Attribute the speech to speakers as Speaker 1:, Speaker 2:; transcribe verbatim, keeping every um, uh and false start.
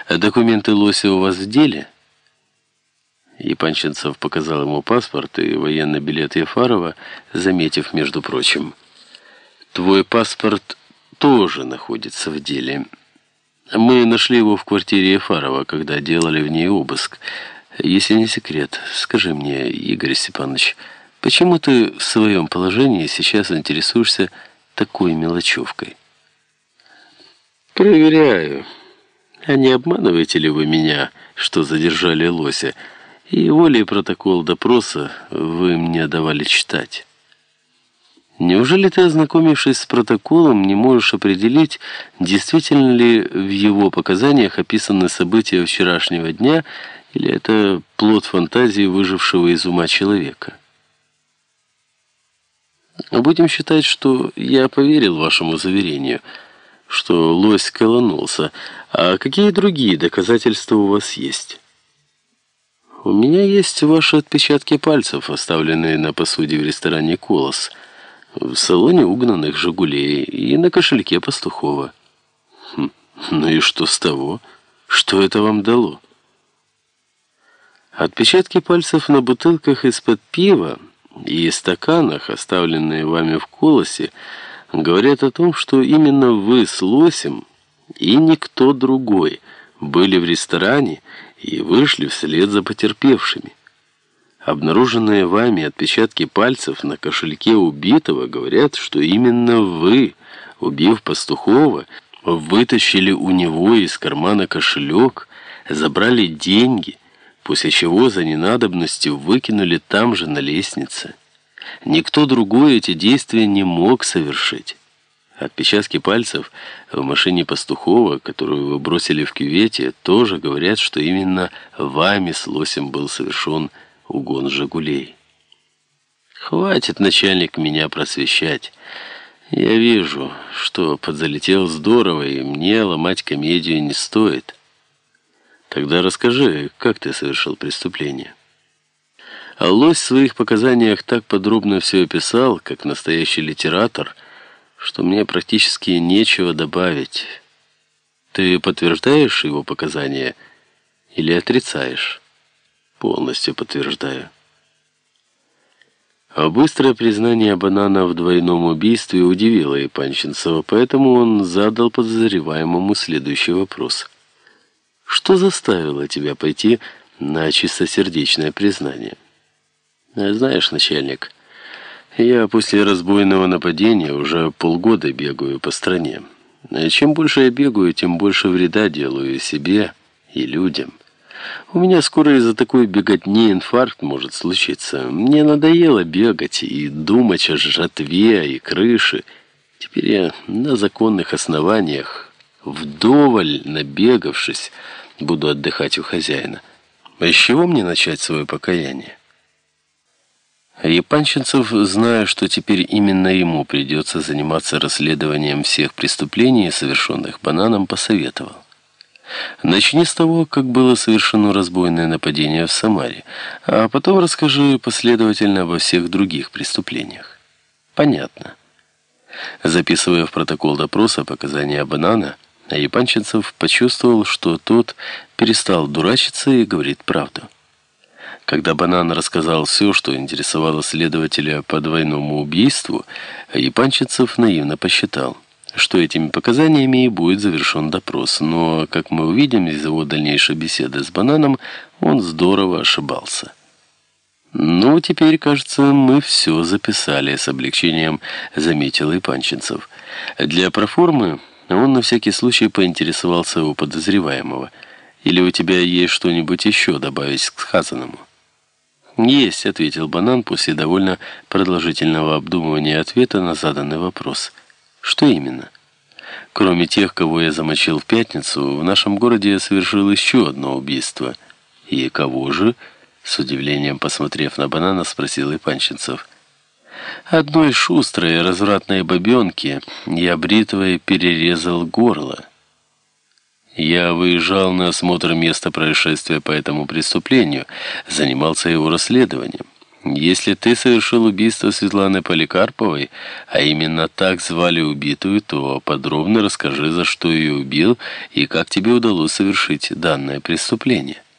Speaker 1: А документы Лося у вас в деле? Епанчинцев показал ему паспорт и военный билет Ефарова, заметив, между прочим: «Твой паспорт тоже находится в деле. Мы нашли его в квартире Ефарова, когда делали в ней обыск. Если не секрет, скажи мне, Игорь Степанович, почему ты в своем положении сейчас интересуешься такой мелочевкой?» «Проверяю. А не обманываете ли вы меня, что задержали Лося, и волей протокол допроса вы мне давали читать? Неужели ты, ознакомившись с протоколом, не можешь определить, действительно ли в его показаниях описаны события вчерашнего дня, или это плод фантазии выжившего из ума человека? Будем считать, что я поверил вашему заверению, что Лось колонулся. А какие другие доказательства у вас есть?» «У меня есть ваши отпечатки пальцев, оставленные на посуде в ресторане «Колос», в салоне угнанных «Жигулей» и на кошельке Пастухова». Хм, ну и что с того? Что это вам дало? Отпечатки пальцев на бутылках из-под пива и стаканах, оставленные вами в «Колосе», говорят о том, что именно вы с Лосем и никто другой были в ресторане и вышли вслед за потерпевшими. Обнаруженные вами отпечатки пальцев на кошельке убитого говорят, что именно вы, убив Пастухова, вытащили у него из кармана кошелек, забрали деньги, после чего за ненадобностью выкинули там же на лестнице. Никто другой эти действия не мог совершить. Отпечатки пальцев в машине Пастухова, которую вы бросили в кювете, тоже говорят, что именно вами с Лосем был совершен угон «Жигулей». Хватит, начальник, меня просвещать. Я вижу, что подзалетел здорово, и мне ломать комедию не стоит. Тогда расскажи, как ты совершил преступление. А Лось в своих показаниях так подробно все описал, как настоящий литератор, что мне практически нечего добавить. Ты подтверждаешь его показания или отрицаешь? Полностью подтверждаю. А быстрое признание Банана в двойном убийстве удивило Епанчинцева, поэтому он задал подозреваемому следующий вопрос. Что заставило тебя пойти на чистосердечное признание? Знаешь, начальник, я после разбойного нападения уже полгода бегаю по стране. Чем больше я бегаю, тем больше вреда делаю себе и людям. У меня скоро из-за такой беготни инфаркт может случиться. Мне надоело бегать и думать о жратве и крыше. Теперь я на законных основаниях, вдоволь набегавшись, буду отдыхать у хозяина. А с чего мне начать свое покаяние? Епанчинцев, зная, что теперь именно ему придется заниматься расследованием всех преступлений, совершенных Бананом, посоветовал. Начни с того, как было совершено разбойное нападение в Самаре, а потом расскажи последовательно обо всех других преступлениях. Понятно. Записывая в протокол допроса показания Банана, Епанчинцев почувствовал, что тот перестал дурачиться и говорит правду. Когда Банан рассказал все, что интересовало следователя по двойному убийству, Епанчинцев наивно посчитал, что этими показаниями и будет завершен допрос. Но, как мы увидим из его дальнейшей беседы с Бананом, он здорово ошибался. «Ну, теперь, кажется, мы все записали», — с облегчением заметил Епанчинцев. Для проформы он на всякий случай поинтересовался у подозреваемого. «Или у тебя есть что-нибудь еще добавить к сказанному?» «Есть», — ответил Банан после довольно продолжительного обдумывания ответа на заданный вопрос. «Что именно?» «Кроме тех, кого я замочил в пятницу, в нашем городе я совершил еще одно убийство». «И кого же?» — с удивлением посмотрев на Банана, спросил Епанчинцев. «Одной шустрой развратной бабенки я бритвой перерезал горло. Я выезжал на осмотр места происшествия по этому преступлению, занимался его расследованием. Если ты совершил убийство Светланы Поликарповой, а именно так звали убитую, то подробно расскажи, за что ее убил и как тебе удалось совершить данное преступление.